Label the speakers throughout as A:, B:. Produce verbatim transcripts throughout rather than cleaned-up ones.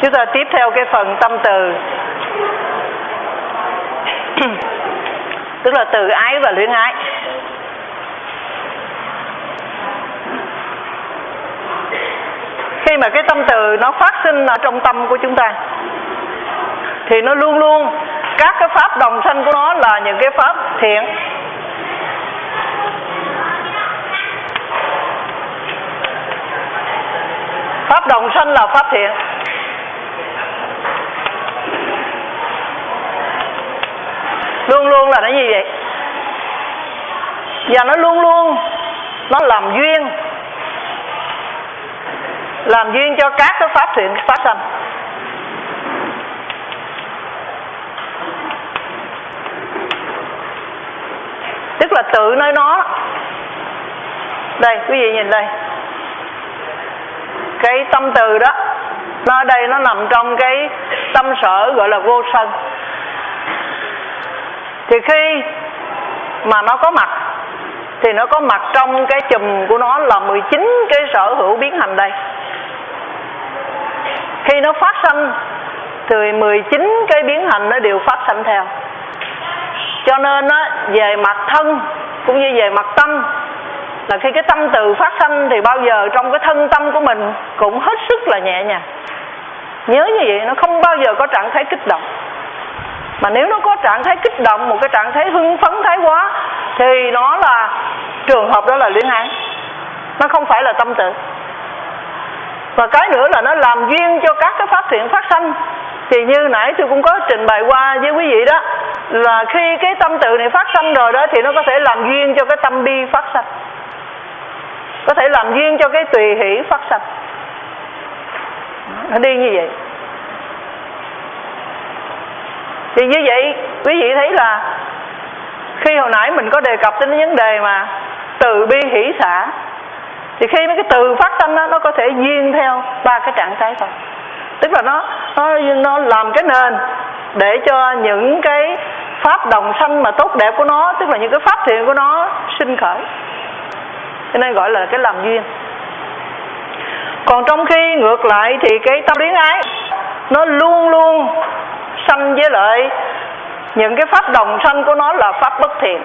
A: Chúng ta tiếp theo cái phần tâm từ, tức là từ ái và luyến ái. Khi mà cái tâm từ nó phát sinh ở trong tâm của chúng ta thì nó luôn luôn, các cái pháp đồng sanh của nó là những cái pháp thiện. Pháp đồng sanh là pháp thiện. Luôn luôn là nó như vậy. Và nó luôn luôn nó làm duyên, làm duyên cho các cái pháp thiện phát sanh. Tức là tự nơi nó. Đây quý vị nhìn đây, cái tâm từ đó, nó ở đây nó nằm trong cái tâm sở gọi là vô sân. Thì khi mà nó có mặt thì nó có mặt trong cái chùm của nó là mười chín cái sở hữu biến hành đây. Khi nó phát sanh thì mười chín cái biến hành nó đều phát sanh theo. Cho nên á, về mặt thân cũng như về mặt tâm, là khi cái tâm từ phát sanh thì bao giờ trong cái thân tâm của mình cũng hết sức là nhẹ nhàng. Nhớ như vậy, nó không bao giờ có trạng thái kích động. Mà nếu nó có trạng thái kích động, một cái trạng thái hưng phấn thái quá, thì nó là trường hợp đó là luyến ái, nó không phải là tâm từ. Và cái nữa là nó làm duyên cho các cái pháp thiện phát sanh. Thì như nãy tôi cũng có trình bày qua với quý vị đó, là khi cái tâm từ này phát sanh rồi đó thì nó có thể làm duyên cho cái tâm bi phát sanh, có thể làm duyên cho cái tùy hỷ phát sanh. Nó đi như vậy. Thì như vậy quý vị thấy là khi hồi nãy mình có đề cập đến vấn đề mà từ bi hỷ xả, thì khi mấy cái từ phát sanh đó, nó có thể duyên theo ba cái trạng thái thôi. Tức là nó, nó nó làm cái nền để cho những cái pháp đồng sanh mà tốt đẹp của nó, tức là những cái pháp thiện của nó sinh khởi. Cho nên gọi là cái làm duyên. Còn trong khi ngược lại thì cái tâm luyến ái nó luôn luôn sanh với lại những cái pháp đồng sanh của nó là pháp bất thiện.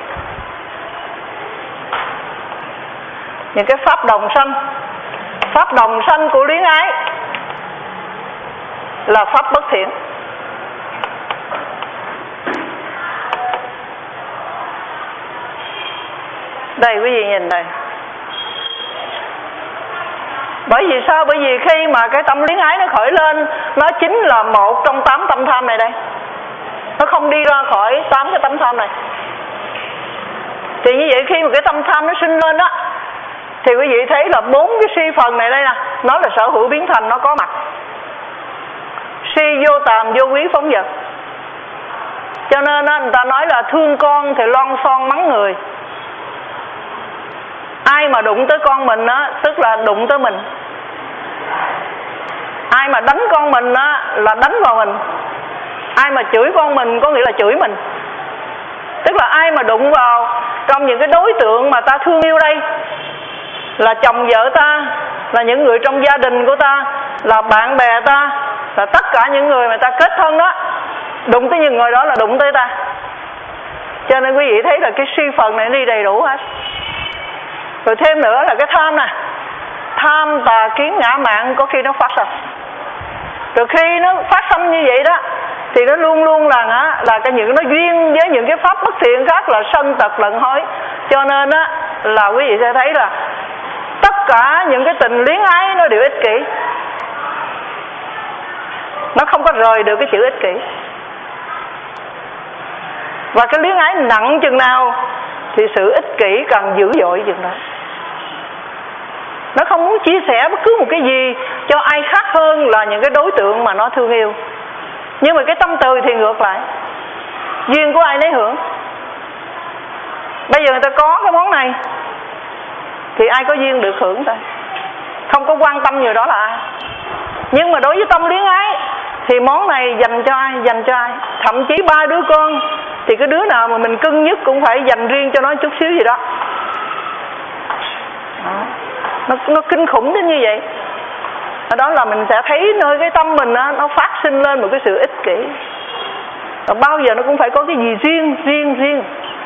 A: Những cái pháp đồng sanh, pháp đồng sanh của luyến ái là pháp bất thiện. Đây quý vị nhìn đây. Bởi vì sao? Bởi vì khi mà cái tâm luyến ái nó khởi lên, nó chính là một trong tám tâm tham này đây. Nó không đi ra khỏi tám cái tâm tham này. Thì như vậy khi mà cái tâm tham nó sinh lên đó, thì quý vị thấy là bốn cái si phần này đây nè, nó là sở hữu biến thành, nó có mặt. Si vô tàm, vô quý, phóng dật. Cho nên đó, người ta nói là thương con thì lon son mắng người. Ai mà đụng tới con mình á, tức là đụng tới mình. Ai mà đánh con mình á, là đánh vào mình. Ai mà chửi con mình có nghĩa là chửi mình. Tức là ai mà đụng vào trong những cái đối tượng mà ta thương yêu đây, là chồng vợ ta, là những người trong gia đình của ta, là bạn bè ta, là tất cả những người mà ta kết thân đó, đụng tới những người đó là đụng tới ta. Cho nên quý vị thấy là cái si phần này đi đầy đủ hết. Rồi thêm nữa là cái tham nè, tham tà kiến ngã mạn có khi nó phát sinh. Rồi khi nó phát sinh như vậy đó, thì nó luôn luôn là á, là cái những nó duyên với những cái pháp bất thiện khác là sân tật lận hối. Cho nên á là quý vị sẽ thấy là tất cả những cái tình luyến ái nó đều ích kỷ. Nó không có rời được cái chữ ích kỷ. Và cái luyến ái nặng chừng nào thì sự ích kỷ càng dữ dội chừng đó. Nó không muốn chia sẻ bất cứ một cái gì cho ai khác hơn là những cái đối tượng mà nó thương yêu. Nhưng mà cái tâm từ thì ngược lại, duyên của ai nấy hưởng. Bây giờ người ta có cái món này thì ai có duyên được hưởng ta, không có quan tâm nhiều đó là ai. Nhưng mà đối với tâm luyến ái thì món này dành cho ai, dành cho ai. Thậm chí ba đứa con thì cái đứa nào mà mình cưng nhất cũng phải dành riêng cho nó chút xíu gì đó. Đó. Nó, nó kinh khủng đến như vậy. Ở đó là mình sẽ thấy nơi cái tâm mình á, nó phát sinh lên một cái sự ích kỷ. Và bao giờ nó cũng phải có cái gì riêng, riêng, riêng.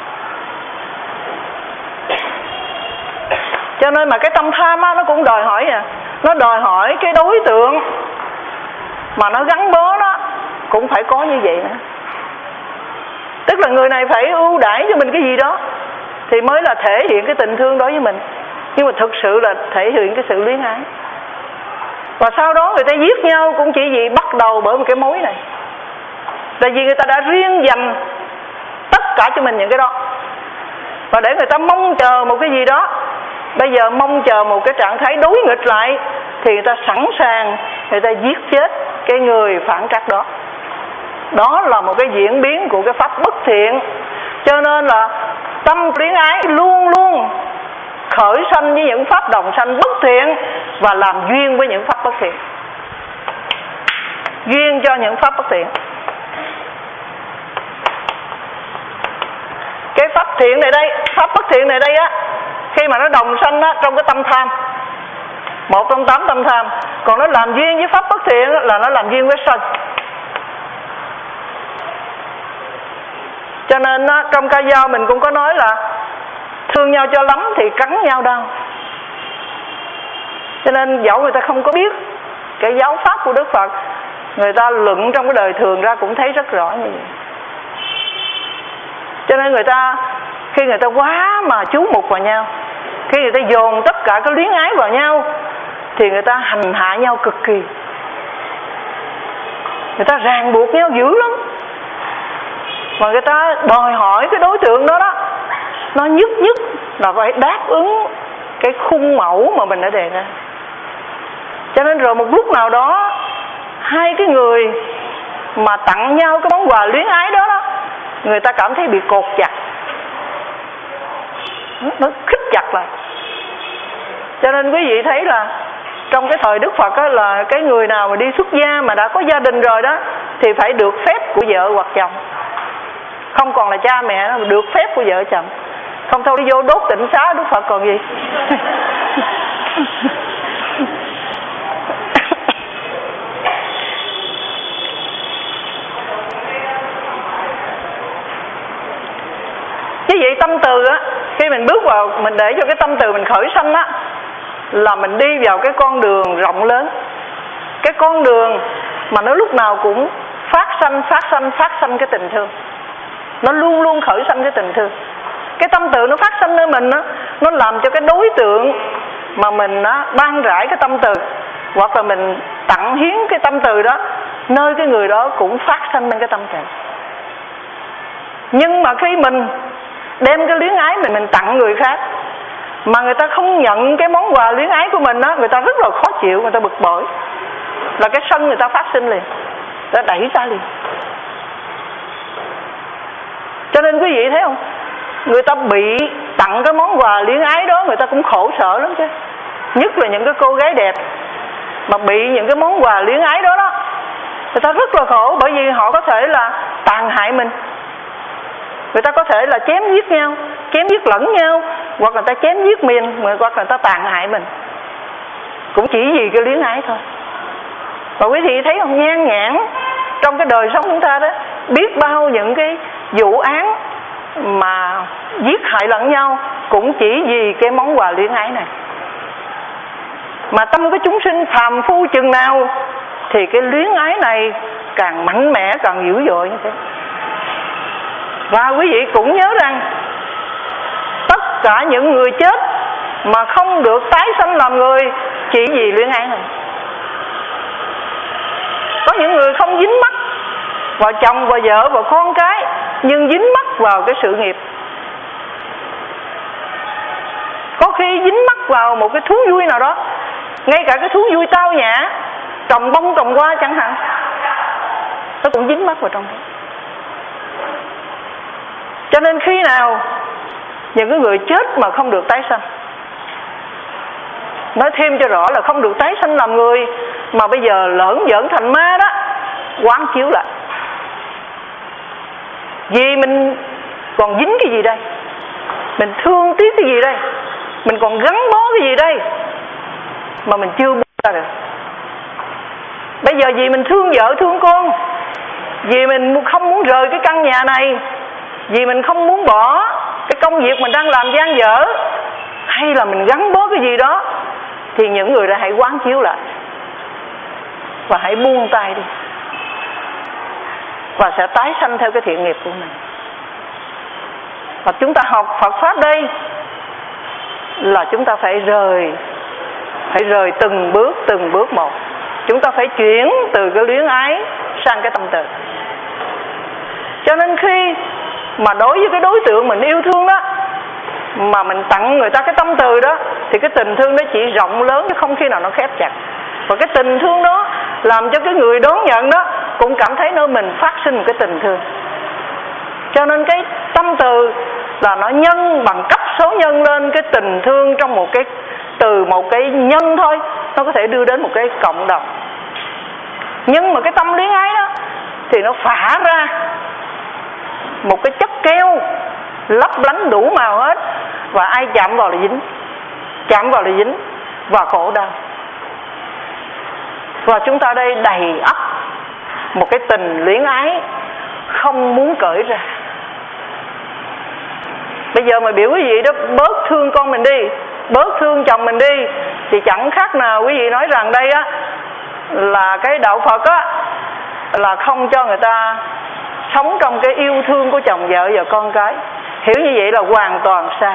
A: Cho nên mà cái tâm tham á, nó cũng đòi hỏi à, nó đòi hỏi cái đối tượng mà nó gắn bó đó cũng phải có như vậy nữa. Tức là người này phải ưu đãi cho mình cái gì đó thì mới là thể hiện cái tình thương đối với mình. Nhưng mà thực sự là thể hiện cái sự luyến ái. Và sau đó người ta giết nhau cũng chỉ vì bắt đầu bởi một cái mối này. Tại vì người ta đã riêng dành tất cả cho mình những cái đó. Và để người ta mong chờ một cái gì đó, bây giờ mong chờ một cái trạng thái đối nghịch lại, thì người ta sẵn sàng, người ta giết chết cái người phản trắc đó. Đó là một cái diễn biến của cái pháp bất thiện. Cho nên là tâm luyến ái luôn luôn khởi sanh với những pháp đồng sanh bất thiện và làm duyên với những pháp bất thiện, duyên cho những pháp bất thiện. Cái pháp thiện này đây, pháp bất thiện này đây á, khi mà nó đồng sanh á, trong cái tâm tham, một trong tám tâm tham. Còn nó làm duyên với pháp bất thiện là nó làm duyên với sân. Cho nên á, trong ca dao mình cũng có nói là thương nhau cho lắm thì cắn nhau đau. Cho nên dẫu người ta không có biết cái giáo pháp của Đức Phật, người ta luận trong cái đời thường ra cũng thấy rất rõ như vậy. Cho nên người ta, khi người ta quá mà chú mục vào nhau, khi người ta dồn tất cả cái luyến ái vào nhau, thì người ta hành hạ nhau cực kỳ. Người ta ràng buộc nhau dữ lắm. Mà người ta đòi hỏi cái đối tượng đó đó, nó nhất nhất là phải đáp ứng cái khung mẫu mà mình đã đề ra. Cho nên rồi một lúc nào đó, hai cái người mà tặng nhau cái món quà luyến ái đó, đó người ta cảm thấy bị cột chặt, nó khích chặt lại. Cho nên quý vị thấy là trong cái thời Đức Phật á, là cái người nào mà đi xuất gia mà đã có gia đình rồi đó thì phải được phép của vợ hoặc chồng, không còn là cha mẹ nữa, mà được phép của vợ chồng. Không thôi đi vô đốt tịnh xá Đức Phật còn gì. Chứ vậy tâm từ á, khi mình bước vào, mình để cho cái tâm từ mình khởi sanh á, là mình đi vào cái con đường rộng lớn. Cái con đường mà nó lúc nào cũng phát sanh, phát sanh, phát sanh cái tình thương. Nó luôn luôn khởi sanh cái tình thương. Cái tâm từ nó phát sanh nơi mình á, nó làm cho cái đối tượng mà mình á, ban rải cái tâm từ, hoặc là mình tặng hiến cái tâm từ đó, nơi cái người đó cũng phát sanh lên cái tâm từ. Nhưng mà khi mình đem cái luyến ái mình mình tặng người khác, mà người ta không nhận cái món quà luyến ái của mình á, người ta rất là khó chịu, người ta bực bội, là cái sân người ta phát sinh liền, người ta đẩy ra liền. Cho nên quý vị thấy không, người ta bị tặng cái món quà luyến ái đó, người ta cũng khổ sở lắm chứ. Nhất là những cái cô gái đẹp mà bị những cái món quà luyến ái đó đó, người ta rất là khổ, bởi vì họ có thể là tàn hại mình. Người ta có thể là chém giết nhau, chém giết lẫn nhau, hoặc là người ta chém giết mình, hoặc là người ta tàn hại mình, cũng chỉ vì cái luyến ái thôi. Và quý vị thấy không, nhan nhản trong cái đời sống chúng ta đó, biết bao những cái vụ án mà giết hại lẫn nhau cũng chỉ vì cái món quà luyến ái này. Mà tâm cái chúng sinh phàm phu chừng nào thì cái luyến ái này càng mạnh mẽ, càng dữ dội như thế. Và quý vị cũng nhớ rằng tất cả những người chết mà không được tái sanh làm người chỉ vì luyến ái này. Có những người không dính mắc vào chồng, vào vợ, vào con cái, nhưng dính mắc vào cái sự nghiệp. Có khi dính mắc vào một cái thú vui nào đó, ngay cả cái thú vui tao nhã, trồng bông trồng hoa chẳng hạn, nó cũng dính mắc vào trong đó. Cho nên khi nào những cái người chết mà không được tái sanh, nói thêm cho rõ là không được tái sanh làm người, mà bây giờ lởn giỡn thành ma đó, quán chiếu lại. Vì mình còn dính cái gì đây? Mình thương tiếc cái gì đây? Mình còn gắn bó cái gì đây mà mình chưa buông ra được? Bây giờ vì mình thương vợ thương con, vì mình không muốn rời cái căn nhà này, vì mình không muốn bỏ cái công việc mình đang làm dang dở, hay là mình gắn bó cái gì đó, thì những người đó hãy quán chiếu lại và hãy buông tay đi, và sẽ tái sanh theo cái thiện nghiệp của mình. Và chúng ta học Phật Pháp đây là chúng ta phải rời, phải rời từng bước từng bước một. Chúng ta phải chuyển từ cái luyến ái sang cái tâm từ. Cho nên khi mà đối với cái đối tượng mình yêu thương đó, mà mình tặng người ta cái tâm từ đó, thì cái tình thương đó chỉ rộng lớn chứ không khi nào nó khép chặt. Và cái tình thương đó làm cho cái người đón nhận đó cũng cảm thấy nơi mình phát sinh một cái tình thương. Cho nên cái tâm từ là nó nhân bằng cấp số nhân lên cái tình thương trong một cái, từ một cái nhân thôi, nó có thể đưa đến một cái cộng đồng. Nhưng mà cái tâm luyến ái đó thì nó phả ra một cái chất keo lấp lánh đủ màu hết, và ai chạm vào là dính, chạm vào là dính và khổ đau. Và chúng ta đây đầy ắp một cái tình luyến ái không muốn cởi ra. Bây giờ mà biểu quý vị đó bớt thương con mình đi, bớt thương chồng mình đi, thì chẳng khác nào quý vị nói rằng đây á là cái đạo Phật á là không cho người ta sống trong cái yêu thương của chồng vợ và con cái. Hiểu như vậy là hoàn toàn sai.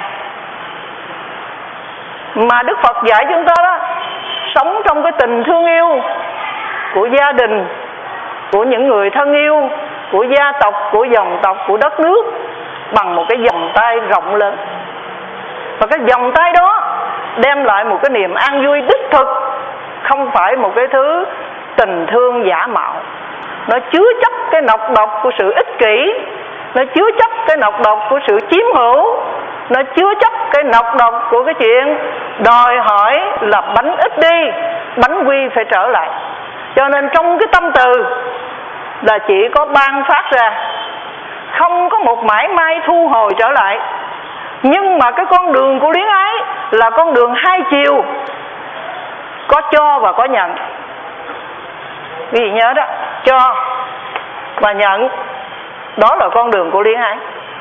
A: Mà Đức Phật dạy chúng ta đó, sống trong cái tình thương yêu của gia đình, của những người thân yêu, của gia tộc, của dòng tộc, của đất nước, bằng một cái vòng tay rộng lớn. Và cái vòng tay đó đem lại một cái niềm an vui đích thực, không phải một cái thứ tình thương giả mạo. Nó chứa chấp cái nọc độc của sự ích kỷ, nó chứa chấp cái nọc độc của sự chiếm hữu, nó chứa chấp cái nọc độc của cái chuyện đòi hỏi là bánh ít đi, bánh quy phải trở lại. Cho nên trong cái tâm từ là chỉ có ban phát ra, không có một mãi may thu hồi trở lại. Nhưng mà cái con đường của luyến ái là con đường hai chiều, có cho và có nhận. Quý vị nhớ đó, cho và nhận, đó là con đường của luyến ái.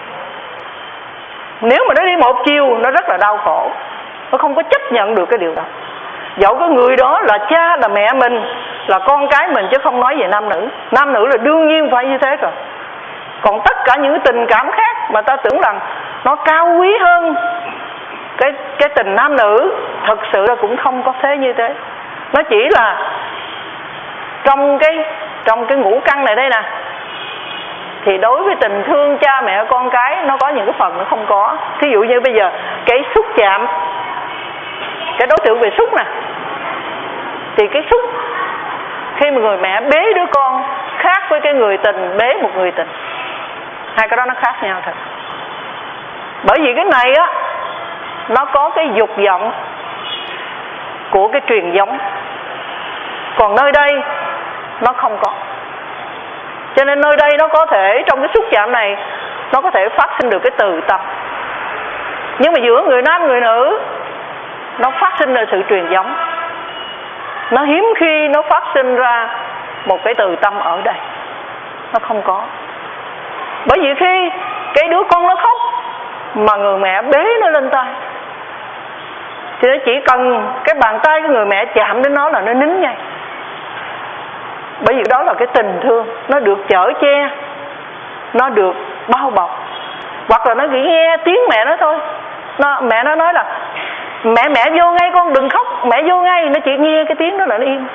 A: Nếu mà nó đi một chiều, nó rất là đau khổ, nó không có chấp nhận được cái điều đó. Dẫu cái người đó là cha, là mẹ mình, là con cái mình, chứ không nói về nam nữ. Nam nữ là đương nhiên phải như thế rồi. Còn tất cả những tình cảm khác mà ta tưởng rằng nó cao quý hơn cái, cái tình nam nữ, thật sự là cũng không có thế như thế. Nó chỉ là trong cái, trong cái ngũ căn này đây nè, thì đối với tình thương cha mẹ con cái, nó có những cái phần nó không có. Thí dụ như bây giờ cái xúc chạm, cái đối tượng về xúc nè, thì cái xúc khi mà người mẹ bế đứa con khác với cái người tình bế một người tình. Hai cái đó nó khác nhau thật. Bởi vì cái này á, nó có cái dục vọng của cái truyền giống, còn nơi đây nó không có. Cho nên nơi đây nó có thể, trong cái xúc chạm này, nó có thể phát sinh được cái từ tâm. Nhưng mà giữa người nam người nữ, nó phát sinh ra sự truyền giống. Nó hiếm khi nó phát sinh ra một cái từ tâm ở đây. Nó không có. Bởi vì khi cái đứa con nó khóc mà người mẹ bế nó lên tay, thì nó chỉ cần cái bàn tay của người mẹ chạm đến nó là nó nín ngay. Bởi vì đó là cái tình thương, nó được chở che, nó được bao bọc. Hoặc là nó chỉ nghe tiếng mẹ nó thôi, nó, mẹ nó nói là mẹ mẹ vô ngay con, đừng khóc, mẹ vô ngay. Nó chỉ nghe cái tiếng đó là nó im.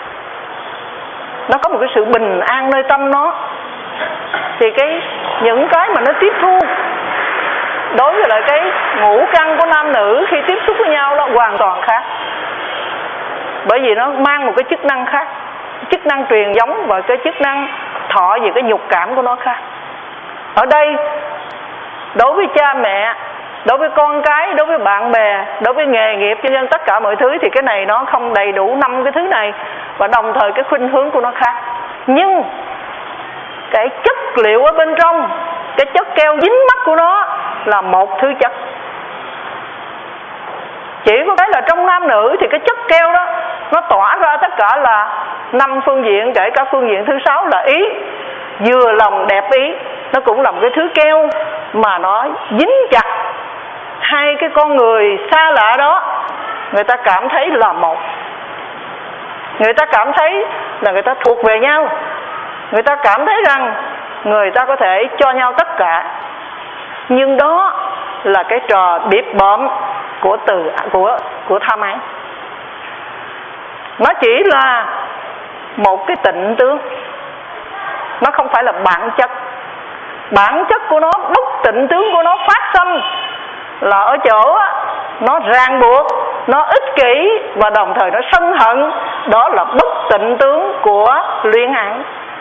A: Nó có một cái sự bình an nơi tâm nó. Thì cái những cái mà nó tiếp thu đối với lại cái ngũ căn của nam nữ khi tiếp xúc với nhau đó hoàn toàn khác. Bởi vì nó mang một cái chức năng khác, chức năng truyền giống và cái chức năng thọ về cái nhục cảm của nó khác. Ở đây đối với cha mẹ, đối với con cái, đối với bạn bè, đối với nghề nghiệp, cho nên tất cả mọi thứ thì cái này nó không đầy đủ năm cái thứ này, và đồng thời cái khuynh hướng của nó khác. Nhưng cái chất liệu ở bên trong, cái chất keo dính mắt của nó là một thứ chất. Chỉ có cái là trong nam nữ thì cái chất keo đó nó tỏa ra tất cả là năm phương diện, kể cả phương diện thứ sáu là ý. Vừa lòng đẹp ý, nó cũng là một cái thứ keo mà nó dính chặt hai cái con người xa lạ đó. Người ta cảm thấy là một, người ta cảm thấy là người ta thuộc về nhau, người ta cảm thấy rằng người ta có thể cho nhau tất cả. Nhưng đó là cái trò biệp bợm của từ của của tham ái. Nó chỉ là một cái tịnh tướng, nó không phải là bản chất. Bản chất của nó, bất tịnh tướng của nó phát sinh là ở chỗ nó ràng buộc, nó ích kỷ và đồng thời nó sân hận. Đó là bất tịnh tướng của luyến ái.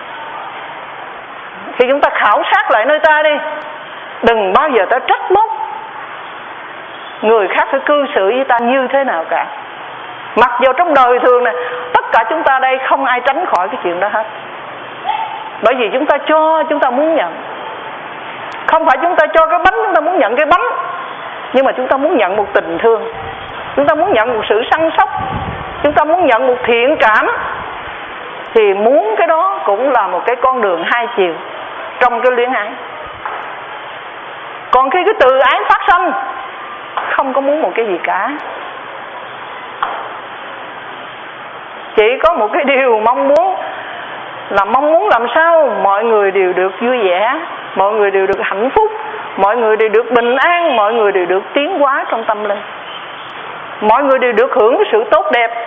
A: Khi chúng ta khảo sát lại nơi ta đi, đừng bao giờ ta trách móc người khác phải cư xử với ta như thế nào cả. Mặc dù trong đời thường này, tất cả chúng ta đây không ai tránh khỏi cái chuyện đó hết. Bởi vì chúng ta cho, chúng ta muốn nhận. Không phải chúng ta cho cái bánh, chúng ta muốn nhận cái bánh, nhưng mà chúng ta muốn nhận một tình thương, chúng ta muốn nhận một sự săn sóc, chúng ta muốn nhận một thiện cảm. Thì muốn cái đó cũng là một cái con đường hai chiều trong cái luyến ái. Còn khi cái từ ái phát sinh, không có muốn một cái gì cả, chỉ có một cái điều mong muốn, là mong muốn làm sao mọi người đều được vui vẻ, mọi người đều được hạnh phúc, mọi người đều được bình an, mọi người đều được tiến hóa trong tâm linh, mọi người đều được hưởng cái sự tốt đẹp.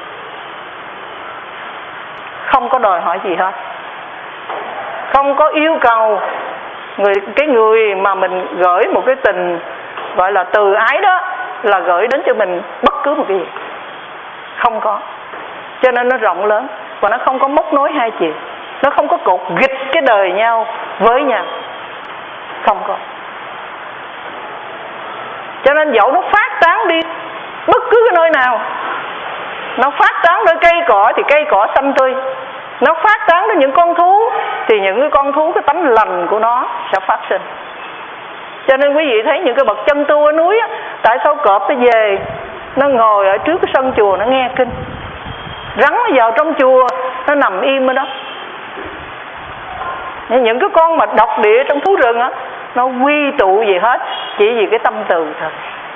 A: Không có đòi hỏi gì hết, không có yêu cầu người cái người mà mình gửi một cái tình gọi là từ ái đó là gửi đến cho mình bất cứ một cái gì. Không có. Cho nên nó rộng lớn và nó không có móc nối hai chiều, nó không có cột ghịch cái đời nhau với nhau, không có. Cho nên dẫu nó phát tán đi bất cứ cái nơi nào, nó phát tán nơi cây cỏ thì cây cỏ xanh tươi, nó phát tán đến những con thú thì những cái con thú, cái tánh lành của nó sẽ phát sinh. Cho nên quý vị thấy những cái bậc chân tu ở núi á, tại sao cọp nó về nó ngồi ở trước cái sân chùa nó nghe kinh, rắn nó vào trong chùa nó nằm im ở đó. Những cái con mà độc địa trong thú rừng á, nó quy tụ gì hết chỉ vì cái tâm từ thôi.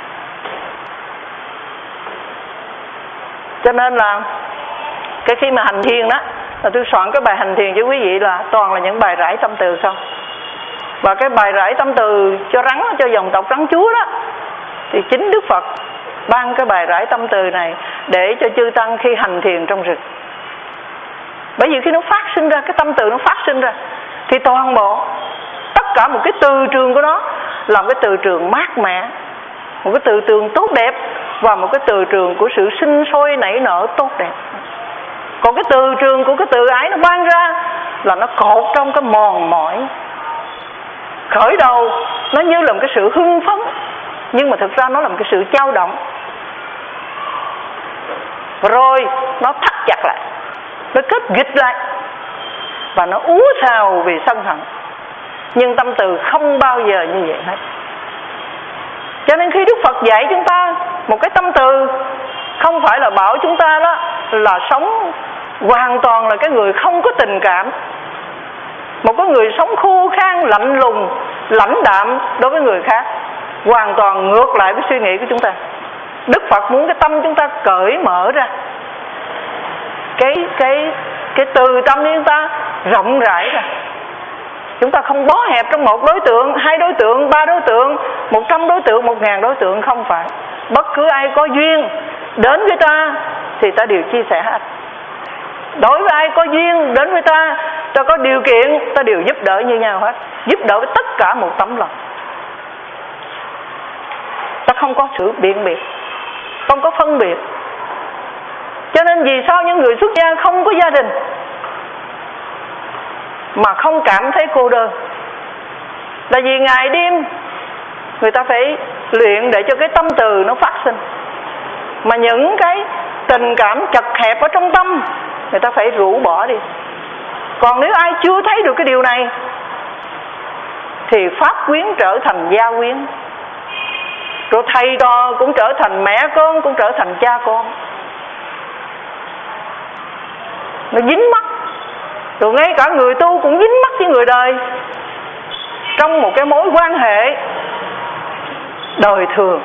A: Cho nên là cái khi mà hành thiền đó, là tôi soạn cái bài hành thiền cho quý vị là toàn là những bài rải tâm từ không. Và cái bài rải tâm từ cho rắn, cho dòng tộc rắn chúa đó, thì chính Đức Phật ban cái bài rải tâm từ này để cho chư tăng khi hành thiền trong rừng. Bởi vì khi nó phát sinh ra, cái tâm từ nó phát sinh ra, thì toàn bộ tất cả một cái từ trường của nó là một cái từ trường mát mẻ, một cái từ trường tốt đẹp và một cái từ trường của sự sinh sôi nảy nở tốt đẹp. Còn cái từ trường của cái từ ái nó ban ra là nó cột trong cái mòn mỏi. Khởi đầu nó như là một cái sự hưng phấn, nhưng mà thực ra nó là một cái sự dao động, rồi nó thắt chặt lại, nó kết nghịch lại và nó úa xào vì sân hận. Nhưng tâm từ không bao giờ như vậy hết. Cho nên khi Đức Phật dạy chúng ta một cái tâm từ, không phải là bảo chúng ta đó là sống hoàn toàn là cái người không có tình cảm, một cái người sống khô khan, lạnh lùng, lãnh đạm đối với người khác, hoàn toàn ngược lại với suy nghĩ của chúng ta. Đức Phật muốn cái tâm chúng ta cởi mở ra, cái cái cái từ tâm của chúng ta rộng rãi ra. Chúng ta không bó hẹp trong một đối tượng, hai đối tượng, ba đối tượng, một trăm đối tượng, một ngàn đối tượng, không phải. Bất cứ ai có duyên đến với ta thì ta đều chia sẻ hết. Đối với ai có duyên đến với ta, ta có điều kiện, ta đều giúp đỡ như nhau hết. Giúp đỡ với tất cả một tấm lòng. Ta không có sự biện biệt, không có phân biệt. Cho nên vì sao những người xuất gia không có gia đình mà không cảm thấy cô đơn? Là vì ngày đêm người ta phải luyện để cho cái tâm từ nó phát sinh. Mà những cái tình cảm chật hẹp ở trong tâm người ta phải rũ bỏ đi. Còn nếu ai chưa thấy được cái điều này thì pháp quyến trở thành gia quyến. Rồi thầy trò cũng trở thành mẹ con, cũng trở thành cha con. Nó dính mắc. Rồi ngay cả người tu cũng dính mắc với người đời trong một cái mối quan hệ đời thường,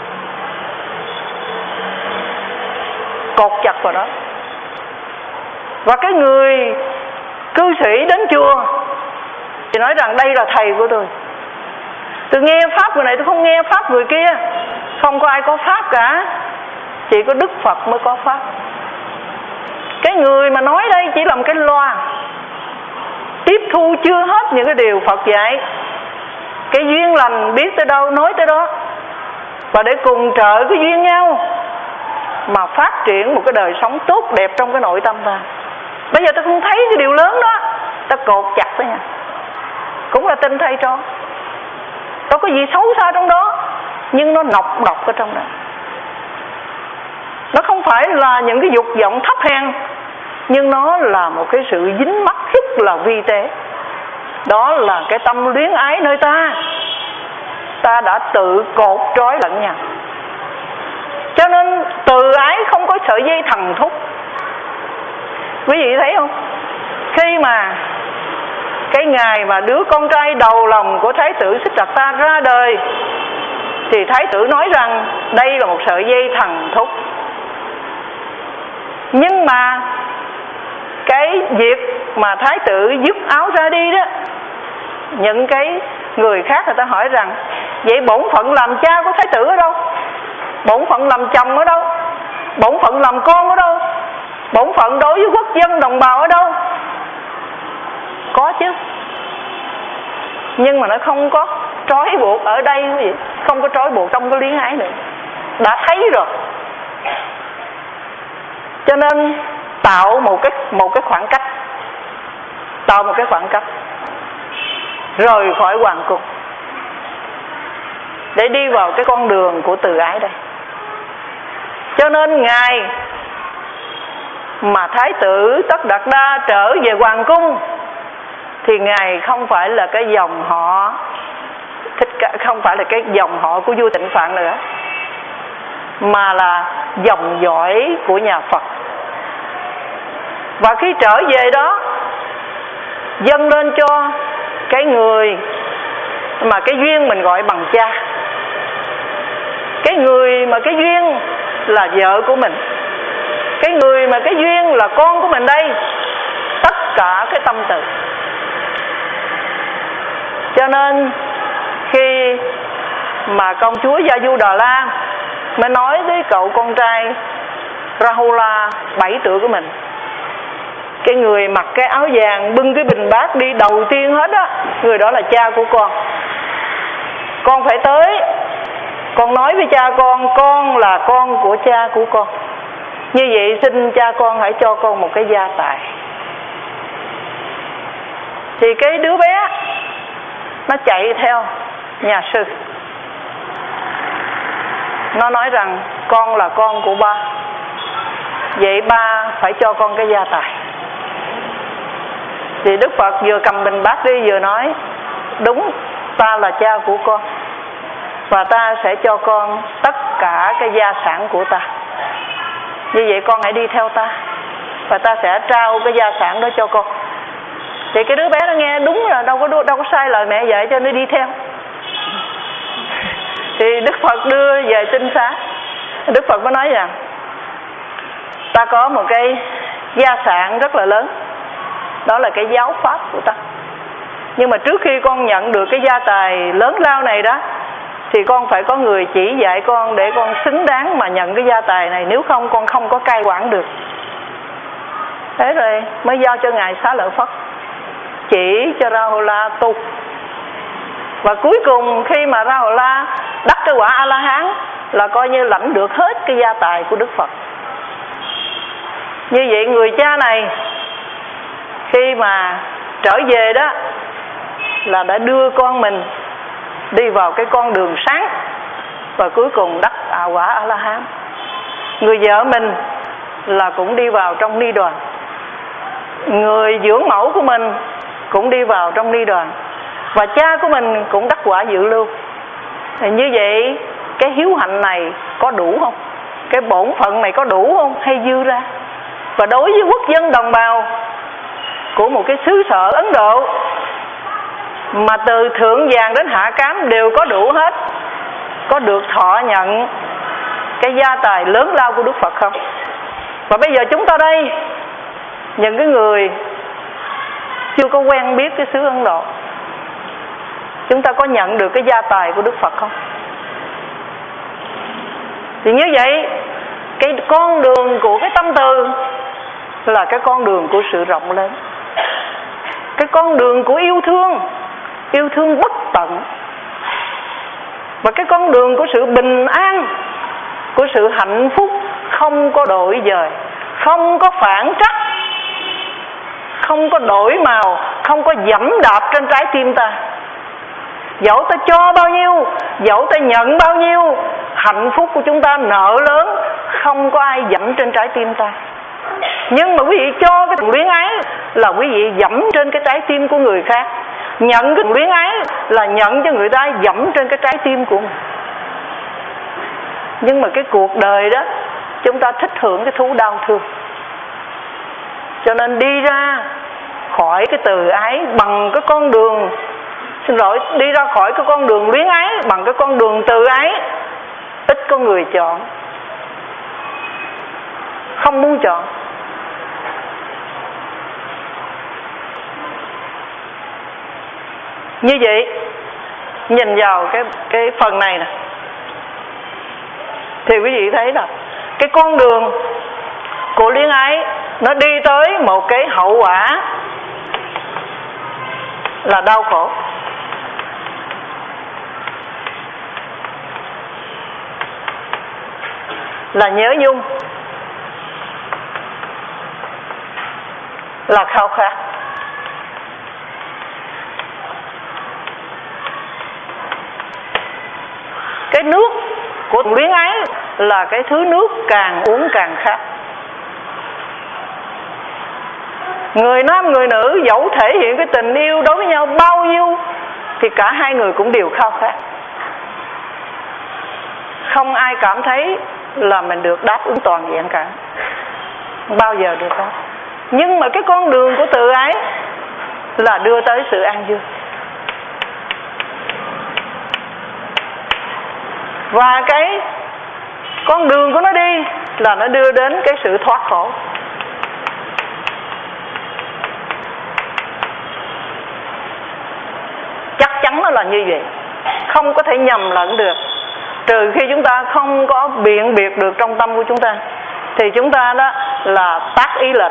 A: cột chặt vào đó. Và cái người cư sĩ đến chùa thì nói rằng đây là thầy của tôi, tôi nghe pháp người này, tôi không nghe pháp người kia. Không có ai có pháp cả, chỉ có Đức Phật mới có pháp. Cái người mà nói đây chỉ là một cái loa, tiếp thu chưa hết những cái điều Phật dạy. Cái duyên lành biết tới đâu nói tới đó, và để cùng trợ cái duyên nhau mà phát triển một cái đời sống tốt đẹp trong cái nội tâm ta. Bây giờ ta không thấy cái điều lớn đó, ta cột chặt đó nha. Cũng là tin thay cho, đâu có gì xấu xa trong đó, nhưng nó nọc độc ở trong đó. Nó không phải là những cái dục vọng thấp hèn, nhưng nó là một cái sự dính mắc rất là vi tế. Đó là cái tâm luyến ái nơi ta. Ta đã tự cột trói lẫn nhau. Cho nên từ ái không có sợi dây thần thúc. Quý vị thấy không? Khi mà cái ngày mà đứa con trai đầu lòng của Thái tử Siddhartha ra đời, thì Thái tử nói rằng đây là một sợi dây thần thúc. Nhưng mà cái việc mà Thái tử dứt áo ra đi đó, những cái người khác người ta hỏi rằng vậy bổn phận làm cha của Thái tử ở đâu? Bổn phận làm chồng ở đâu? Bổn phận làm con ở đâu? Bổn phận đối với quốc dân đồng bào ở đâu? Có chứ, nhưng mà nó không có trói buộc ở đây, không có trói buộc trong cái luyến ái nữa. Đã thấy rồi. Cho nên tạo một cái một cái khoảng cách, tạo một cái khoảng cách, rời khỏi hoàng cung để đi vào cái con đường của từ ái đây. Cho nên ngày mà Thái tử Tất Đạt Đa trở về hoàng cung thì ngài không phải là cái dòng họ thích cả, không phải là cái dòng họ của vua Tịnh Phạn nữa, mà là dòng dõi của nhà Phật. Và khi trở về đó, dâng lên cho cái người mà cái duyên mình gọi bằng cha, cái người mà cái duyên là vợ của mình, cái người mà cái duyên là con của mình đây, tất cả cái tâm từ. Cho nên khi mà công chúa Yasodhara mới nói với cậu con trai Rahula bảy tuổi của mình, cái người mặc cái áo vàng bưng cái bình bát đi đầu tiên hết á, người đó là cha của con. Con phải tới, con nói với cha con, con là con của cha của con. Như vậy xin cha con hãy cho con một cái gia tài. Thì cái đứa bé nó chạy theo nhà sư, nó nói rằng con là con của ba, vậy ba phải cho con cái gia tài. Thì Đức Phật vừa cầm bình bát đi vừa nói, đúng, ta là cha của con, và ta sẽ cho con tất cả cái gia sản của ta. Như vậy con hãy đi theo ta, và ta sẽ trao cái gia sản đó cho con. Thì cái đứa bé nó nghe đúng là đâu có đâu có sai lời mẹ dạy, cho nó đi theo. Thì Đức Phật đưa về tinh xá, Đức Phật mới nói rằng ta có một cái gia sản rất là lớn, đó là cái giáo pháp của ta. Nhưng mà trước khi con nhận được cái gia tài lớn lao này đó, thì con phải có người chỉ dạy con để con xứng đáng mà nhận cái gia tài này, nếu không con không có cai quản được. Thế rồi mới giao cho ngài Xá Lợi Phất chỉ cho Rahula tu. Và cuối cùng khi mà Rahula đắc cái quả A-la-hán là coi như lãnh được hết cái gia tài của Đức Phật. Như vậy người cha này khi mà trở về đó là đã đưa con mình đi vào cái con đường sáng, và cuối cùng đắc à quả A-la-hán. Người vợ mình là cũng đi vào trong ni đoàn, người dưỡng mẫu của mình cũng đi vào trong ni đoàn, và cha của mình cũng đắc quả dự lưu. Thì như vậy cái hiếu hạnh này có đủ không, cái bổn phận này có đủ không hay dư ra. Và đối với quốc dân đồng bào của một cái xứ sở Ấn Độ mà từ thượng vàng đến hạ cám đều có đủ hết, có được thọ nhận cái gia tài lớn lao của Đức Phật không? Và bây giờ chúng ta đây, những cái người chưa có quen biết cái xứ Ấn Độ, chúng ta có nhận được cái gia tài của Đức Phật không? Thì như vậy, cái con đường của cái tâm từ là cái con đường của sự rộng lớn, cái con đường của yêu thương, yêu thương bất tận, và cái con đường của sự bình an, của sự hạnh phúc không có đổi dời, không có phản trắc, không có đổi màu, không có dẫm đạp trên trái tim ta. Dẫu ta cho bao nhiêu, dẫu ta nhận bao nhiêu, hạnh phúc của chúng ta nợ lớn, không có ai dẫm trên trái tim ta. Nhưng mà quý vị cho cái tình luyến ái là quý vị dẫm trên cái trái tim của người khác. Nhận cái luyến ái là nhận cho người ta dẫm trên cái trái tim của mình. Nhưng mà cái cuộc đời đó, chúng ta thích hưởng cái thú đau thương, cho nên đi ra khỏi cái từ ái bằng cái con đường, xin lỗi, đi ra khỏi cái con đường luyến ái bằng cái con đường từ ái, ít có người chọn, không muốn chọn. Như vậy, nhìn vào cái cái phần này nè, thì quý vị thấy là cái con đường của luyến ái nó đi tới một cái hậu quả là đau khổ. Là nhớ nhung, là khao khát. Cái nước của luyến ái là cái thứ nước càng uống càng khát. Người nam người nữ dẫu thể hiện cái tình yêu đối với nhau bao nhiêu thì cả hai người cũng đều khao khát. Không ai cảm thấy là mình được đáp ứng toàn diện cả, bao giờ được đó. Nhưng mà cái con đường của tự ái là đưa tới sự an vui. Và cái con đường của nó đi là nó đưa đến cái sự thoát khổ. Chắc chắn nó là như vậy, không có thể nhầm lẫn được. Trừ khi chúng ta không có biện biệt được trong tâm của chúng ta, thì chúng ta đó là tác ý lệch.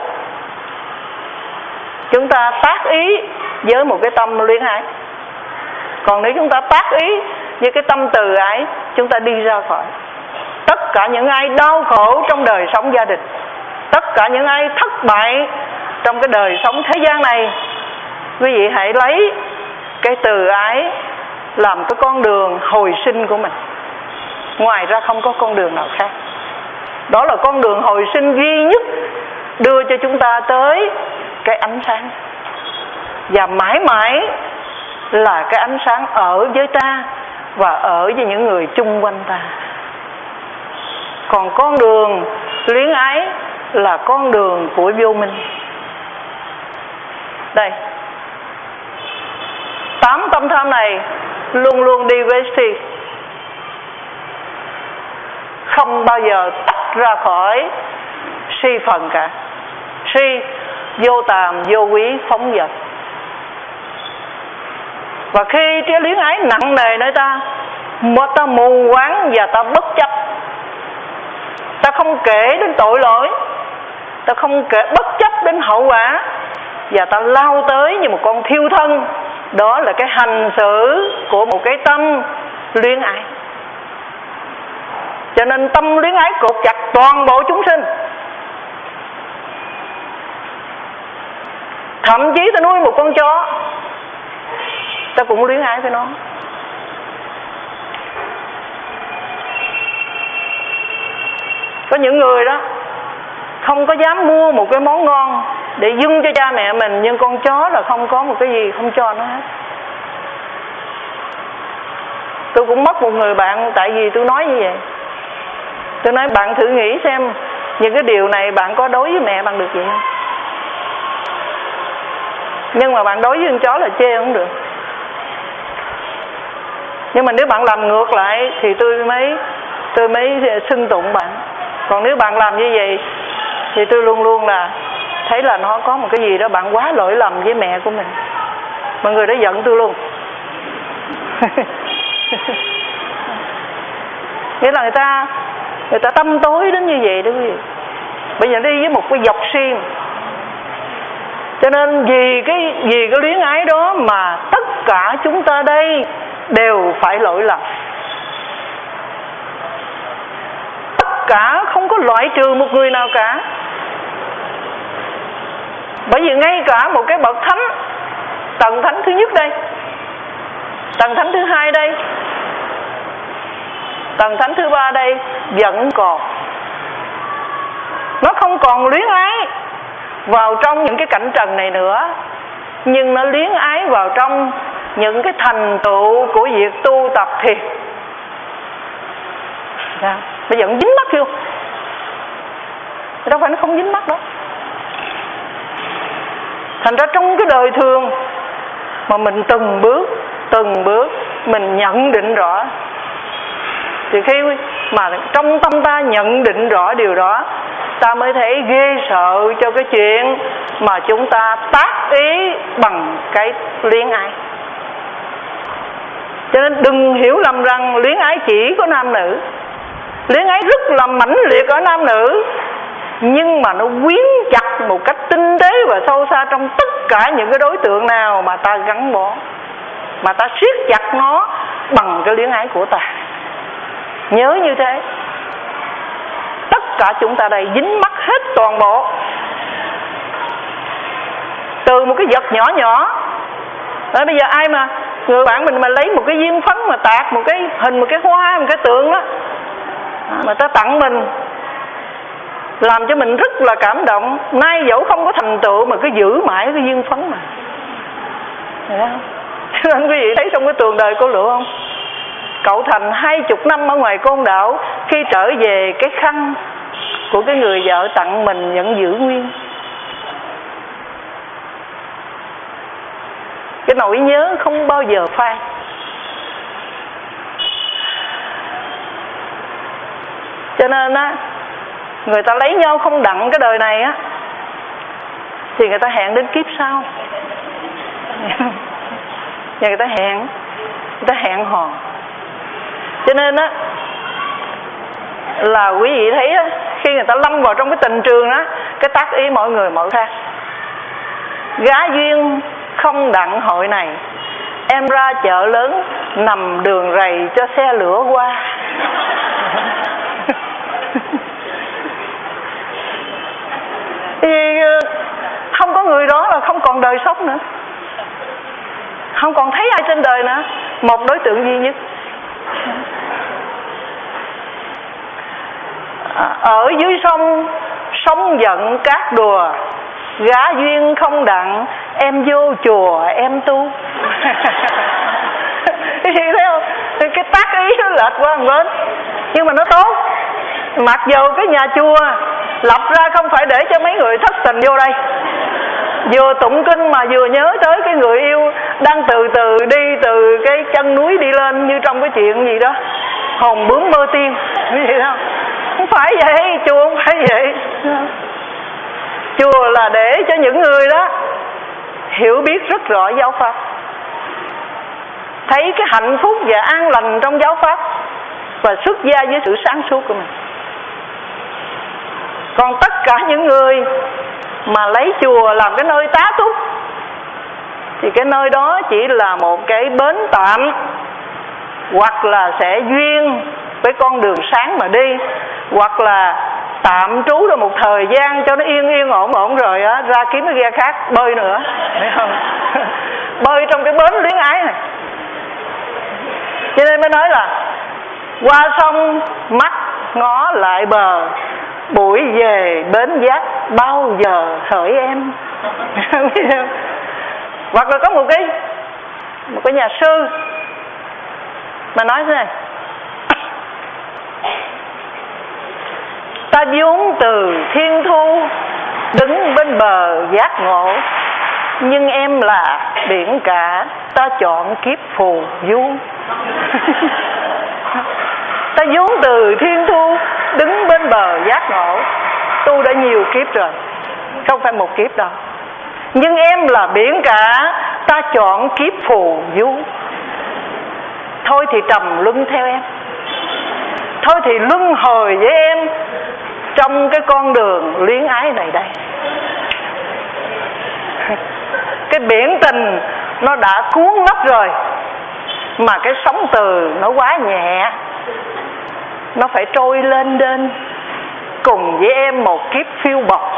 A: Chúng ta tác ý với một cái tâm luyến ái. Còn nếu chúng ta tác ý với cái tâm từ ái, chúng ta đi ra khỏi. Tất cả những ai đau khổ trong đời sống gia đình, tất cả những ai thất bại trong cái đời sống thế gian này, quý vị hãy lấy cái từ ái làm cái con đường hồi sinh của mình. Ngoài ra không có con đường nào khác. Đó là con đường hồi sinh duy nhất đưa cho chúng ta tới cái ánh sáng. Và mãi mãi là cái ánh sáng ở với ta và ở với những người chung quanh ta. Còn con đường luyến ái là con đường của vô minh. Đây, tám tâm tham này luôn luôn đi với si, không bao giờ tách ra khỏi si phần cả. Si vô tàm, vô quý, phóng dật. Và khi cái luyến ái nặng nề nơi ta, mà ta mù quáng và ta bất chấp, ta không kể đến tội lỗi, ta không kể bất chấp đến hậu quả, và ta lao tới như một con thiêu thân. Đó là cái hành xử của một cái tâm luyến ái. Cho nên tâm luyến ái cột chặt toàn bộ chúng sinh. Thậm chí ta nuôi một con chó, ta cũng luyến ái với nó. Có những người đó không có dám mua một cái món ngon để dâng cho cha mẹ mình, nhưng con chó là không có một cái gì không cho nó hết. tôi cũng mất một người bạn tại vì tôi nói như vậy. Tôi nói bạn thử nghĩ xem những cái điều này bạn có đối với mẹ bạn được vậy không? Nhưng mà bạn đối với con chó là chê không được. Nhưng mà nếu bạn làm ngược lại thì tôi mới tôi mới xưng tụng bạn. Còn nếu bạn làm như vậy thì tôi luôn luôn là thấy là nó có một cái gì đó bạn quá lỗi lầm với mẹ của mình. Mọi người đã giận tôi luôn. Nghĩa là người ta người ta tâm tối đến như vậy đó quý vị. Bây giờ đi với một cái dọc xiên. Cho nên vì cái vì cái luyến ái đó mà tất cả chúng ta đây đều phải lỗi lầm. Tất cả không có loại trừ một người nào cả. Bởi vì ngay cả một cái bậc thánh, tầng thánh thứ nhất đây, tầng thánh thứ hai đây, tầng thánh thứ ba đây vẫn còn. Nó không còn luyến ái vào trong những cái cảnh trần này nữa, nhưng nó luyến ái vào trong những cái thành tựu của việc tu tập thiền. Dạ. Bây giờ nó dính mắt vô. Đâu phải nó không dính mắt đâu. Thành ra trong cái đời thường mà mình từng bước từng bước mình nhận định rõ, thì khi mà trong tâm ta nhận định rõ điều đó, ta mới thấy ghê sợ cho cái chuyện mà chúng ta tác ý bằng cái luyến ái. Cho nên đừng hiểu lầm rằng luyến ái chỉ có nam nữ. Luyến ái rất là mãnh liệt ở nam nữ, nhưng mà nó quyến chặt một cách tinh tế và sâu xa trong tất cả những cái đối tượng nào mà ta gắn bó, mà ta siết chặt nó bằng cái luyến ái của ta. Nhớ như thế. Tất cả chúng ta đây dính mắc hết toàn bộ. Từ một cái vật nhỏ nhỏ. Đấy, bây giờ ai mà người bạn mình mà lấy một cái viên phấn mà tạc một cái hình, một cái hoa, một cái tượng đó mà ta tặng mình, làm cho mình rất là cảm động. Nay dẫu không có thành tựu mà cứ giữ mãi cái viên phấn mà. Thấy không? Cho nên quý vị thấy trong cái tường đời cô Lụa không? Cậu Thành hai chục năm ở ngoài Côn Đảo, khi trở về cái khăn của cái người vợ tặng mình vẫn giữ nguyên. Cái nỗi nhớ không bao giờ phai. Cho nên á, người ta lấy nhau không đặng cái đời này á, thì người ta hẹn đến kiếp sau. Và người ta hẹn, người ta hẹn hò. Cho nên á, là quý vị thấy á, khi người ta lâm vào trong cái tình trường đó, cái tác ý mọi người mọi khác. Gá duyên không đặng hội này, em ra chợ lớn nằm đường rầy cho xe lửa qua. Vì không có người đó là không còn đời sống nữa, không còn thấy ai trên đời nữa. Một đối tượng duy nhất. Ở dưới sông, sông giận cát đùa, gá duyên không đặng, em vô chùa em tu. Thấy không? Cái tác ý nó lệch qua một bên, nhưng mà nó tốt. Mặc dù cái nhà chùa lập ra không phải để cho mấy người thất tình vô đây, vừa tụng kinh mà vừa nhớ tới cái người yêu đang từ từ đi từ cái chân núi đi lên, như trong cái chuyện gì đó hồn bướm mơ tiên, cái gì đó. Không phải vậy, chùa không phải vậy. Chùa là để cho những người đó hiểu biết rất rõ giáo pháp, thấy cái hạnh phúc và an lành trong giáo pháp, và xuất gia với sự sáng suốt của mình. Còn tất cả những người mà lấy chùa làm cái nơi tá túc, thì cái nơi đó chỉ là một cái bến tạm, hoặc là sẽ duyên với con đường sáng mà đi, hoặc là tạm trú được một thời gian cho nó yên yên ổn ổn rồi á, ra kiếm cái ghe khác bơi nữa, thấy không? Bơi trong cái bến luyến ái này. Cho nên mới nói là qua sông mắt ngó lại bờ, buổi về bến giác bao giờ hỡi em. Hoặc là có một cái một cái nhà sư Mà nói thế này: ta vốn từ thiên thu, đứng bên bờ giác ngộ, nhưng em là biển cả, ta chọn kiếp phù du. Ta vốn từ thiên thu, đứng bên bờ giác ngộ. Tu đã nhiều kiếp rồi, không phải một kiếp đâu. Nhưng em là biển cả, ta chọn kiếp phù du. Thôi thì trầm luân theo em, thôi thì luân hồi với em trong cái con đường luyến ái này đây. Cái biển tình nó đã cuốn mất rồi, mà cái sóng từ nó quá nhẹ, nó phải trôi lên đên cùng với em một kiếp phiêu bọc.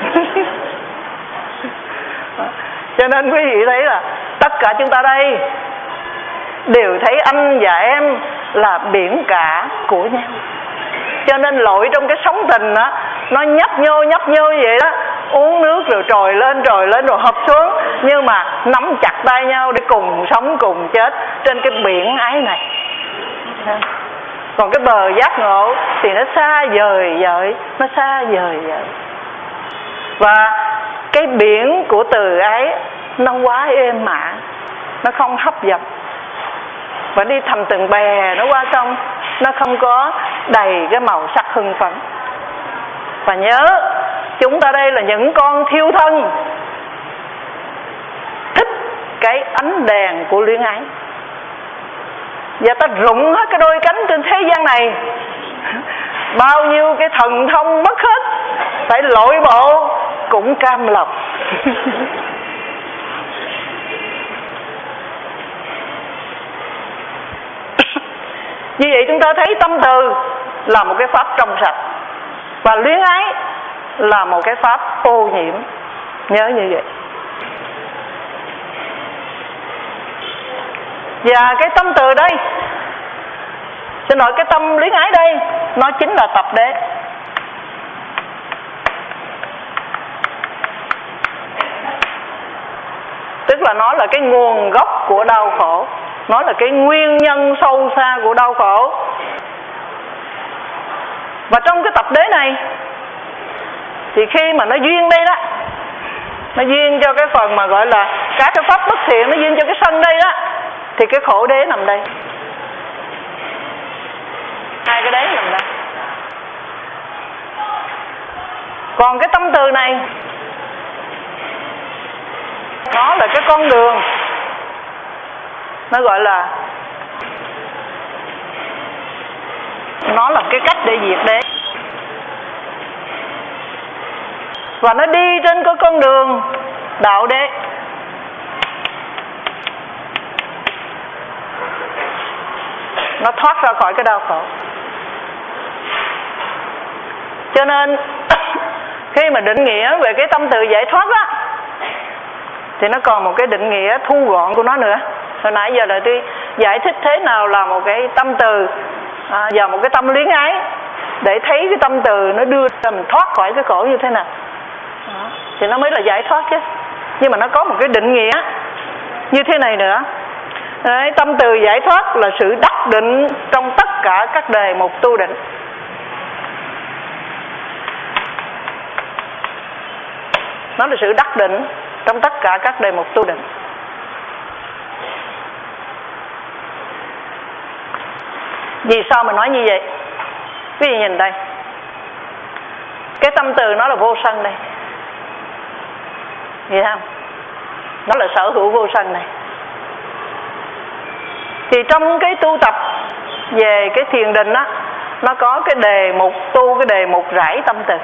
A: Cho nên quý vị thấy là tất cả chúng ta đây đều thấy anh và em là biển cả của nhau. Cho nên lội trong cái sóng tình đó, nó nhấp nhô nhấp nhô vậy đó, uống nước rồi trồi lên trồi lên rồi hợp xuống, nhưng mà nắm chặt tay nhau để cùng sống cùng chết trên cái biển ái này. Còn cái bờ giác ngộ thì nó xa vời vợi, nó xa vời vợi. Và cái biển của từ ái nó quá êm mạ, nó không hấp dẫn. Và đi thành từng bè nó qua sông, nó không có đầy cái màu sắc hưng phấn. Và nhớ, chúng ta đây là những con thiêu thân, thích cái ánh đèn của luyến ái. Và ta rụng hết cái đôi cánh trên thế gian này, bao nhiêu cái thần thông mất hết, phải lội bộ cũng cam lòng. Như vậy chúng ta thấy tâm từ là một cái pháp trong sạch, và luyến ái là một cái pháp ô nhiễm. Nhớ như vậy. Và cái tâm từ đây, xin lỗi, cái tâm luyến ái đây, nó chính là tập đế. Tức là nó là cái nguồn gốc của đau khổ, nó là cái nguyên nhân sâu xa của đau khổ. Và trong cái tập đế này, thì khi mà nó duyên đây đó, nó duyên cho cái phần mà gọi là các cái pháp bất thiện, nó duyên cho cái sân đây đó, thì cái khổ đế nằm đây. Hai cái đế nằm đây. Còn cái tâm từ này, nó là cái con đường, nó gọi là, nó là cái cách để diệt đế. Và nó đi trên cái con đường đạo đế. Nó thoát ra khỏi cái đau khổ. Cho nên khi mà định nghĩa về cái tâm từ giải thoát á, thì nó còn một cái định nghĩa thu gọn của nó nữa. Hồi nãy giờ là tôi giải thích thế nào là một cái tâm từ à, và một cái tâm luyến ái, để thấy cái tâm từ nó đưa ra mình thoát khỏi cái khổ như thế nào. Đó, thì nó mới là giải thoát chứ. Nhưng mà nó có một cái định nghĩa như thế này nữa. Đấy, tâm từ giải thoát là sự đắc định trong tất cả các đề mục tu định. Nó là sự đắc định trong tất cả các đề mục tu định. Vì sao mà nói như vậy? Quý vị nhìn đây, cái tâm từ nó là vô sân đây, hiểu không? Nó là sở hữu vô sân này. Thì trong cái tu tập về cái thiền định á, nó có cái đề mục tu, cái đề mục rải tâm từ.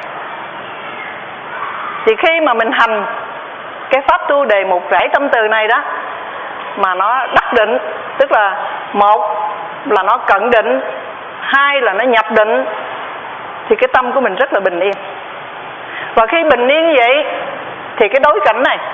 A: Thì khi mà mình hành cái pháp tu đề mục rải tâm từ này đó, mà nó đắc định, tức là một là nó cận định, hai là nó nhập định, thì cái tâm của mình rất là bình yên. Và khi bình yên như vậy thì cái đối cảnh này,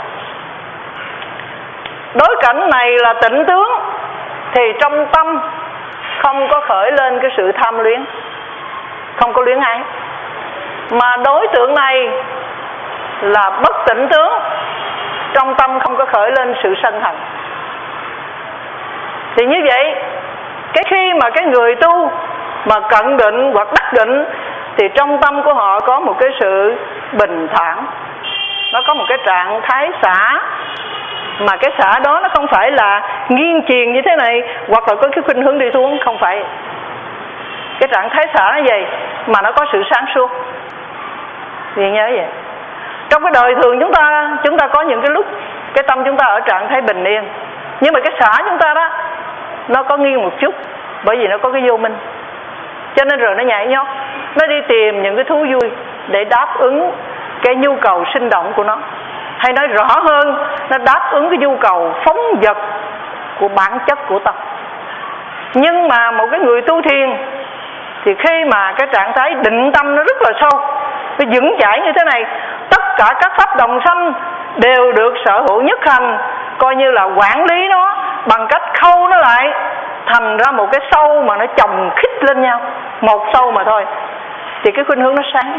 A: đối cảnh này là tịnh tướng, thì trong tâm không có khởi lên cái sự tham luyến, không có luyến ái. Mà đối tượng này là bất tịnh tướng, trong tâm không có khởi lên sự sân hận. Thì như vậy Cái khi mà cái người tu mà cận định hoặc đắc định thì trong tâm của họ có một cái sự bình thản, nó có một cái trạng thái xả, mà cái xả đó nó không phải là nghiêng triền như thế này hoặc là có cái khuynh hướng đi xuống, không phải. Cái trạng thái xả nó vậy mà nó có sự sáng suốt. Vì nhớ vậy, trong cái đời thường chúng ta chúng ta có những cái lúc cái tâm chúng ta ở trạng thái bình yên, nhưng mà cái xả chúng ta đó nó có nghiêng một chút, bởi vì nó có cái vô minh, cho nên rồi nó nhảy nhót, nó đi tìm những cái thú vui để đáp ứng cái nhu cầu sinh động của nó, hay nói rõ hơn, nó đáp ứng cái nhu cầu phóng dật của bản chất của tâm. Nhưng mà một cái người tu thiền thì khi mà cái trạng thái định tâm nó rất là sâu, nó vững chãi như thế này, tất cả các pháp đồng sanh đều được sở hữu nhất hành, coi như là quản lý nó bằng cách khâu nó lại thành ra một cái sâu mà nó chồng khít lên nhau, một sâu mà thôi, thì cái khuynh hướng nó sáng.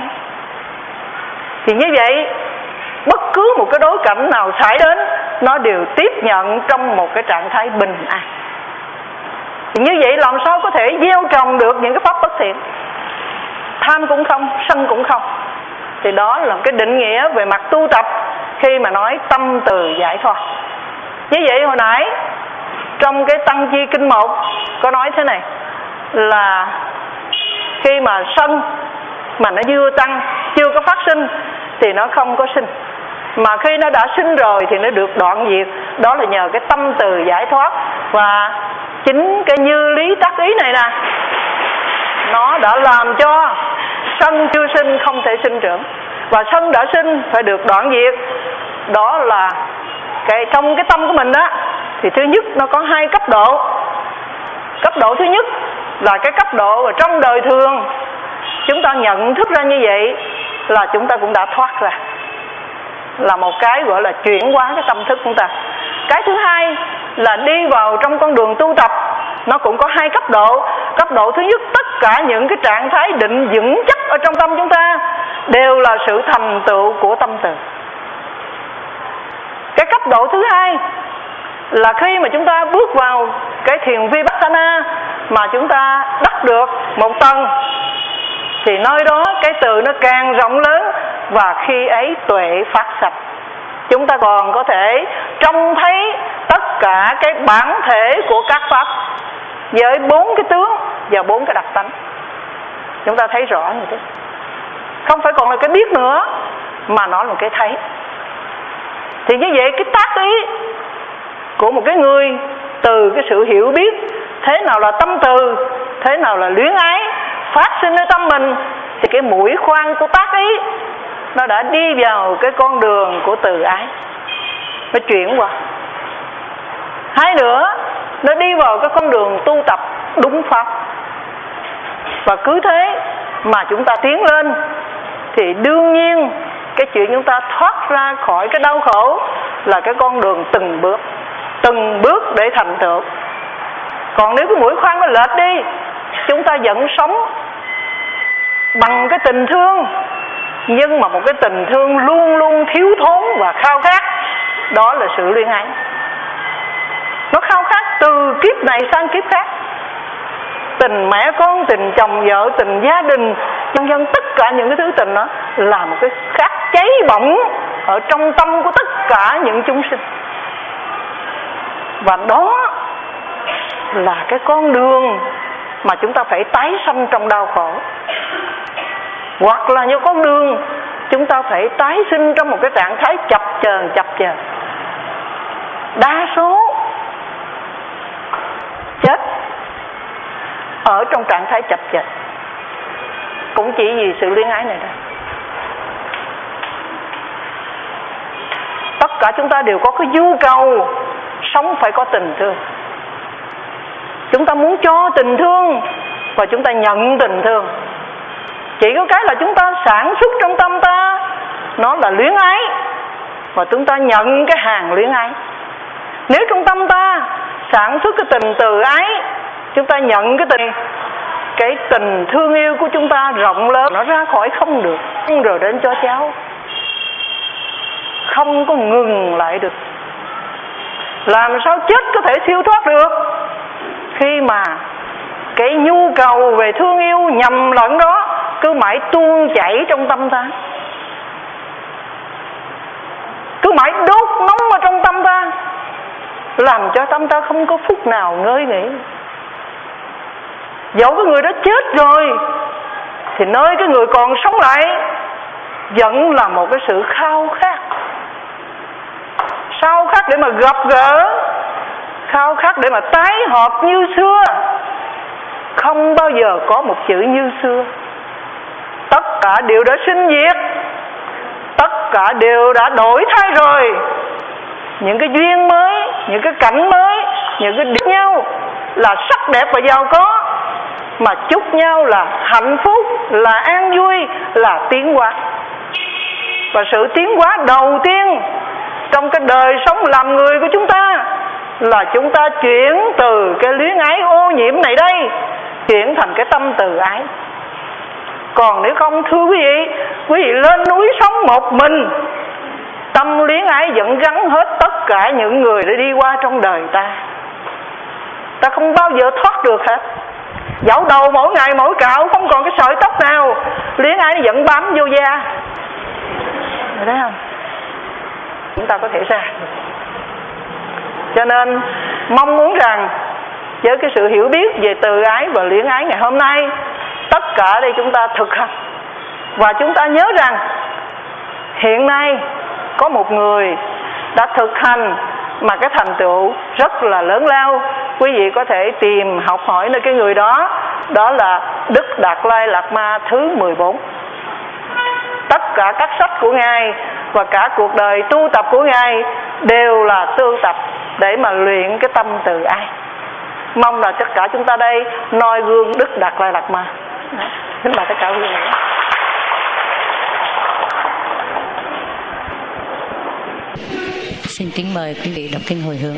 A: Thì như vậy bất cứ một cái đối cảnh nào xảy đến, nó đều tiếp nhận trong một cái trạng thái bình an. Thì như vậy làm sao có thể gieo trồng được những cái pháp bất thiện? Tham cũng không, sân cũng không. Thì đó là cái định nghĩa về mặt tu tập khi mà nói tâm từ giải thoát. Như vậy hồi nãy trong cái Tăng Chi Kinh một có nói thế này, là khi mà sân mà nó chưa tăng, chưa có phát sinh thì nó không có sinh, mà khi nó đã sinh rồi thì nó được đoạn diệt. Đó là nhờ cái tâm từ giải thoát. Và chính cái như lý tác ý này nè, nó đã làm cho sân chưa sinh không thể sinh trưởng, và sân đã sinh phải được đoạn diệt. Đó là cái trong cái tâm của mình đó, thì thứ nhất nó có hai cấp độ. Cấp độ thứ nhất là cái cấp độ ở trong đời thường, chúng ta nhận thức ra như vậy là chúng ta cũng đã thoát ra, là một cái gọi là chuyển hóa cái tâm thức của chúng ta. Cái thứ hai là đi vào trong con đường tu tập, nó cũng có hai cấp độ. Cấp độ thứ nhất, tất cả những cái trạng thái định vững chắc ở trong tâm chúng ta đều là sự thành tựu của tâm từ. Cái cấp độ thứ hai là khi mà chúng ta bước vào cái thiền Vipassana mà chúng ta đắc được một tầng, thì nơi đó cái từ nó càng rộng lớn, và khi ấy tuệ phát sạch. Chúng ta còn có thể trông thấy tất cả cái bản thể của các pháp với bốn cái tướng và bốn cái đặc tánh. Chúng ta thấy rõ như thế, không phải còn là cái biết nữa, mà nó là một cái thấy. Thì như vậy cái tác ý của một cái người từ cái sự hiểu biết thế nào là tâm từ, thế nào là luyến ái phát sinh ở tâm mình, thì cái mũi khoan của tác ý nó đã đi vào cái con đường của từ ái, nó chuyển qua. Hai nữa, nó đi vào cái con đường tu tập đúng pháp. Và cứ thế mà chúng ta tiến lên, thì đương nhiên cái chuyện chúng ta thoát ra khỏi cái đau khổ là cái con đường từng bước, từng bước để thành tựu. Còn nếu cái mũi khoan nó lệch đi, chúng ta vẫn sống bằng cái tình thương, nhưng mà một cái tình thương luôn luôn thiếu thốn và khao khát. Đó là sự luyến ái. Nó khao khát từ kiếp này sang kiếp khác. Tình mẹ con, tình chồng vợ, tình gia đình, vân vân, tất cả những cái thứ tình đó là một cái khát cháy bỏng ở trong tâm của tất cả những chúng sinh. Và đó là cái con đường mà chúng ta phải tái sanh trong đau khổ, hoặc là những con đường chúng ta phải tái sinh trong một cái trạng thái chập chờn chập chờn. Đa số chết ở trong trạng thái chập chờn cũng chỉ vì sự luyến ái này thôi. Tất cả chúng ta đều có cái nhu cầu sống phải có tình thương. Chúng ta muốn cho tình thương và chúng ta nhận tình thương. Chỉ có cái là chúng ta sản xuất trong tâm ta nó là luyến ái, và chúng ta nhận cái hàng luyến ái. Nếu trong tâm ta sản xuất cái tình từ ái, chúng ta nhận cái tình cái tình thương yêu của chúng ta rộng lớn, nó ra khỏi không được, rồi đến cho cháu, không có ngừng lại được. Làm sao chết có thể siêu thoát được khi mà cái nhu cầu về thương yêu nhầm lẫn đó cứ mãi tuôn chảy trong tâm ta, cứ mãi đốt nóng ở trong tâm ta, làm cho tâm ta không có phút nào ngơi nghỉ. Dẫu cái người đó chết rồi thì nơi cái người còn sống lại vẫn là một cái sự khao khát, khao khát để mà gặp gỡ, khao khát để mà tái hợp như xưa. Không bao giờ có một chữ như xưa. Tất cả đều đã sinh diệt, tất cả đều đã đổi thay rồi. Những cái duyên mới, những cái cảnh mới, những cái điểm nhau là sắc đẹp và giàu có, mà chúc nhau là hạnh phúc, là an vui, là tiến hóa. Và sự tiến hóa đầu tiên trong cái đời sống làm người của chúng ta là chúng ta chuyển từ cái luyến ái ô nhiễm này đây, chuyển thành cái tâm từ ái. Còn nếu không, thưa quý vị, quý vị lên núi sống một mình, tâm luyến ái vẫn gắn hết tất cả những người để đi qua trong đời ta. Ta không bao giờ thoát được hết. Dẫu đầu mỗi ngày mỗi cạo không còn cái sợi tóc nào, luyến ái nó vẫn bám vô da. Thấy không? Chúng ta có thể ra. Cho nên mong muốn rằng với cái sự hiểu biết về từ ái và luyến ái ngày hôm nay, tất cả đây chúng ta thực hành. Và chúng ta nhớ rằng hiện nay có một người đã thực hành mà cái thành tựu rất là lớn lao. Quý vị có thể tìm học hỏi nơi cái người đó. Đó là Đức Đạt Lai Lạt Ma thứ mười bốn. Tất cả các sách của Ngài và cả cuộc đời tu tập của Ngài đều là tu tập để mà luyện cái tâm từ ái. Mong là tất cả chúng ta đây noi gương Đức Đạt Lai Lạt Ma. Kính mời tất cả quý vị.
B: Xin kính mời quý vị đọc kinh hồi hướng.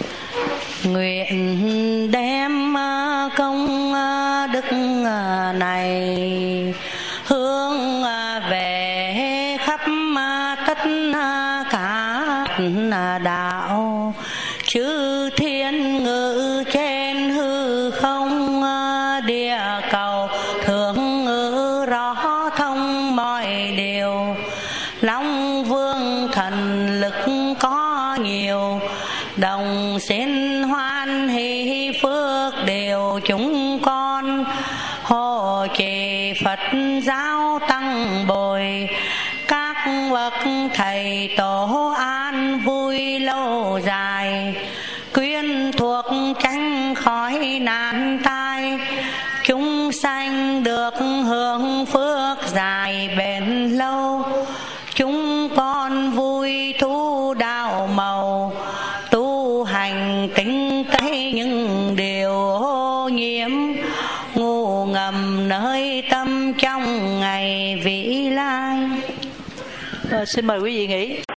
B: Nguyện đem công đức này hướng về khắp tất cả đạo chư thiên ngự trên hư không, địa cầu thượng ngự rõ thông mọi điều. Long vương thần lực có nhiều, đồng xin hoan hỷ phước đều chúng con. Hộ trì Phật giáo tăng bồi, các bậc thầy tổ an vui lâu dài. Quyến thuộc tránh khỏi nạn tai, chúng sanh được hưởng phước dài bền lâu. Chúng con vui thu đạo màu, tu hành tinh tây những điều ô nhiễm, ngủ ngầm nơi tâm trong ngày vĩ lai.
C: À, xin mời quý vị nghỉ.